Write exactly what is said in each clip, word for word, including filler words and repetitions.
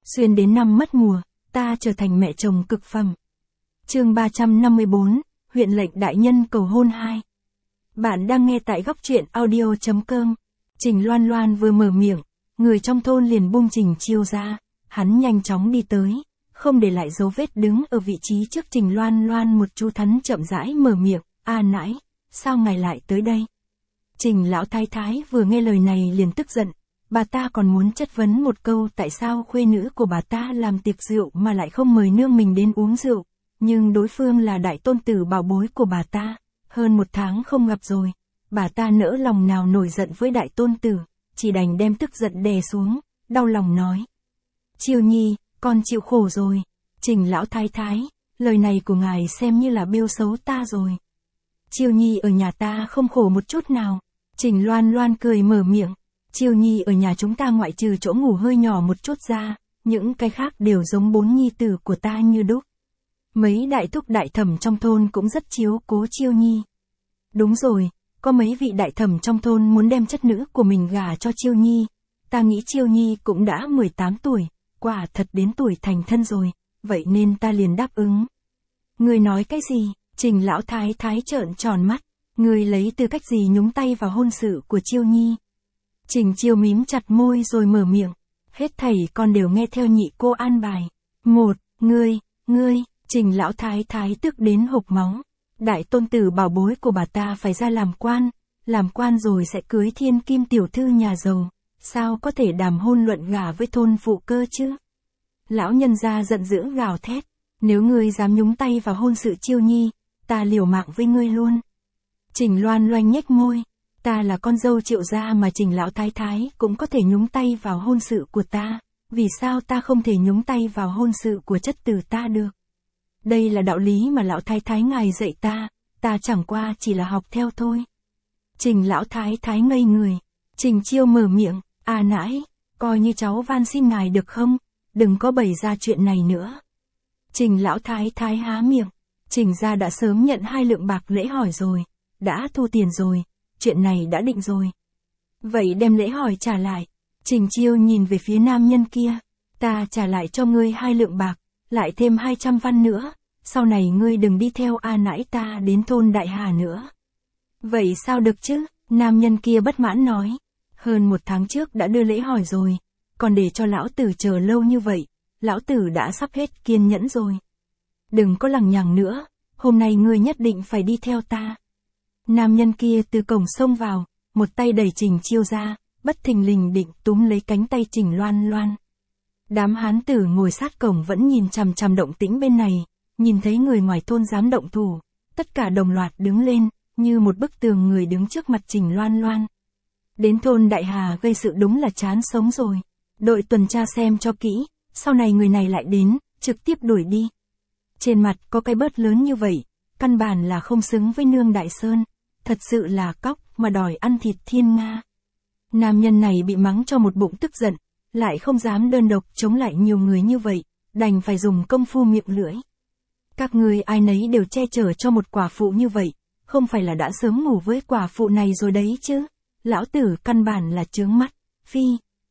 Xuyên đến năm mất mùa, ta trở thành mẹ chồng cực phẩm. Chương ba trăm năm mươi bốn, huyện lệnh đại nhân cầu hôn hai. Bạn đang nghe tại góc truyện audio chấm com. Trình Loan Loan vừa mở miệng, người trong thôn liền buông Trình Chiêu ra, hắn nhanh chóng đi tới, không để lại dấu vết đứng ở vị trí trước Trình Loan Loan. Một chú thắn chậm rãi mở miệng, "A nãi, sao ngài lại tới đây?" Trình lão thái thái vừa nghe lời này liền tức giận, bà ta còn muốn chất vấn một câu tại sao khuê nữ của bà ta làm tiệc rượu mà lại không mời nương mình đến uống rượu, nhưng đối phương là đại tôn tử bảo bối của bà ta, hơn một tháng không gặp rồi, bà ta nỡ lòng nào nổi giận với đại tôn tử, chỉ đành đem tức giận đè xuống, đau lòng nói: "Chiêu nhi, con chịu khổ rồi." "Trình lão thái thái, lời này của ngài xem như là bêu xấu ta rồi. Chiêu nhi ở nhà ta không khổ một chút nào." Trình Loan Loan cười mở miệng, "Chiêu nhi ở nhà chúng ta ngoại trừ chỗ ngủ hơi nhỏ một chút ra, những cái khác đều giống bốn nhi tử của ta như đúc. Mấy đại thúc đại thẩm trong thôn cũng rất chiếu cố Chiêu nhi. Đúng rồi, có mấy vị đại thẩm trong thôn muốn đem chất nữ của mình gả cho Chiêu nhi, ta nghĩ Chiêu nhi cũng đã mười tám tuổi, quả thật đến tuổi thành thân rồi, vậy nên ta liền đáp ứng." "Ngươi nói cái gì?" Trình lão thái thái trợn tròn mắt, "Ngươi lấy tư cách gì nhúng tay vào hôn sự của Chiêu nhi?" Trình Chiêu mím chặt môi rồi mở miệng, "Hết thảy con đều nghe theo nhị cô an bài." "Một, ngươi, ngươi." Trình lão thái thái tức đến hộc máu, đại tôn tử bảo bối của bà ta phải ra làm quan, làm quan rồi sẽ cưới thiên kim tiểu thư nhà giàu, sao có thể đàm hôn luận gả với thôn phụ cơ chứ? Lão nhân gia giận dữ gào thét, "Nếu ngươi dám nhúng tay vào hôn sự Chiêu nhi, ta liều mạng với ngươi luôn." Trình Loan Loan nhếch môi, "Ta là con dâu Triệu gia mà Trình lão thái thái cũng có thể nhúng tay vào hôn sự của ta, vì sao ta không thể nhúng tay vào hôn sự của chất tử ta được? Đây là đạo lý mà lão thái thái ngài dạy ta, ta chẳng qua chỉ là học theo thôi." Trình lão thái thái ngây người, Trình Chiêu mở miệng, "À nãi, coi như cháu van xin ngài được không, đừng có bày ra chuyện này nữa." Trình lão thái thái há miệng, Trình gia đã sớm nhận hai lượng bạc lễ hỏi rồi, đã thu tiền rồi, chuyện này đã định rồi. "Vậy đem lễ hỏi trả lại." Trình Chiêu nhìn về phía nam nhân kia, "Ta trả lại cho ngươi hai lượng bạc, lại thêm hai trăm văn nữa, sau này ngươi đừng đi theo A nãi ta đến thôn Đại Hà nữa." "Vậy sao được chứ?" Nam nhân kia bất mãn nói, "Hơn một tháng trước đã đưa lễ hỏi rồi, còn để cho lão tử chờ lâu như vậy, lão tử đã sắp hết kiên nhẫn rồi. Đừng có lằng nhằng nữa, hôm nay ngươi nhất định phải đi theo ta." Nam nhân kia từ cổng xông vào, một tay đẩy Trình Chiêu ra, bất thình lình định túm lấy cánh tay Trình Loan Loan. Đám hán tử ngồi sát cổng vẫn nhìn chằm chằm động tĩnh bên này, nhìn thấy người ngoài thôn dám động thủ, tất cả đồng loạt đứng lên, như một bức tường người đứng trước mặt Trình Loan Loan. Đến thôn Đại Hà gây sự đúng là chán sống rồi. Đội tuần tra xem cho kỹ, sau này người này lại đến, trực tiếp đuổi đi. Trên mặt có cái bớt lớn như vậy, căn bản là không xứng với nương Đại Sơn, thật sự là cóc mà đòi ăn thịt thiên nga. Nam nhân này bị mắng cho một bụng tức giận, lại không dám đơn độc chống lại nhiều người như vậy, đành phải dùng công phu miệng lưỡi. "Các ngươi ai nấy đều che chở cho một quả phụ như vậy, không phải là đã sớm ngủ với quả phụ này rồi đấy chứ? Lão tử căn bản là chướng mắt, phi."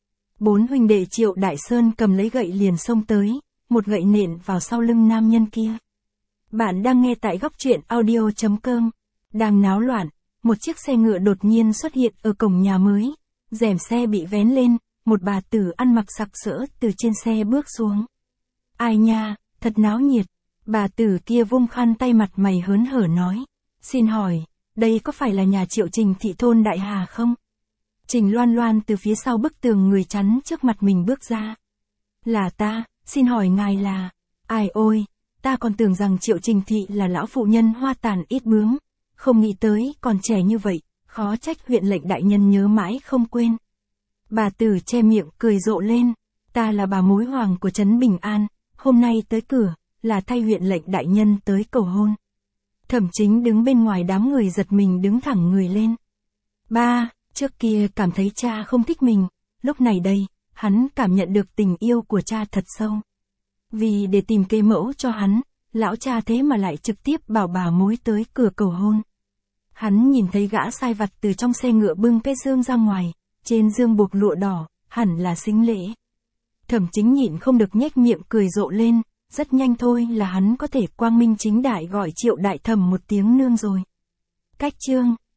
Bốn huynh đệ Triệu Đại Sơn cầm lấy gậy liền xông tới, một gậy nện vào sau lưng nam nhân kia. Bạn đang nghe tại góc truyện audio chấm com. Đang náo loạn, một chiếc xe ngựa đột nhiên xuất hiện ở cổng nhà mới, rèm xe bị vén lên, một bà tử ăn mặc sặc sỡ từ trên xe bước xuống. "Ai nha, thật náo nhiệt." Bà tử kia vung khăn tay mặt mày hớn hở nói, "Xin hỏi, đây có phải là nhà Triệu Trình thị thôn Đại Hà không?" Trình Loan Loan từ phía sau bức tường người chắn trước mặt mình bước ra. "Là ta, xin hỏi ngài là..." "Ai ôi, ta còn tưởng rằng Triệu Trình thị là lão phụ nhân hoa tàn ít bướm, không nghĩ tới còn trẻ như vậy, khó trách huyện lệnh đại nhân nhớ mãi không quên." Bà tử che miệng cười rộ lên, "Ta là bà mối hoàng của trấn Bình An, hôm nay tới cửa, là thay huyện lệnh đại nhân tới cầu hôn." Thẩm Chính đứng bên ngoài đám người giật mình đứng thẳng người lên. Ba, trước kia cảm thấy cha không thích mình, lúc này đây, hắn cảm nhận được tình yêu của cha thật sâu. Vì để tìm kế mẫu cho hắn, lão cha thế mà lại trực tiếp bảo bà mối tới cửa cầu hôn. Hắn nhìn thấy gã sai vặt từ trong xe ngựa bưng cái dương ra ngoài, trên dương buộc lụa đỏ, hẳn là sính lễ. Thẩm Chính nhịn không được nhếch miệng cười rộ lên, rất nhanh thôi là hắn có thể quang minh chính đại gọi Triệu Đại Thẩm một tiếng nương rồi. Cách chương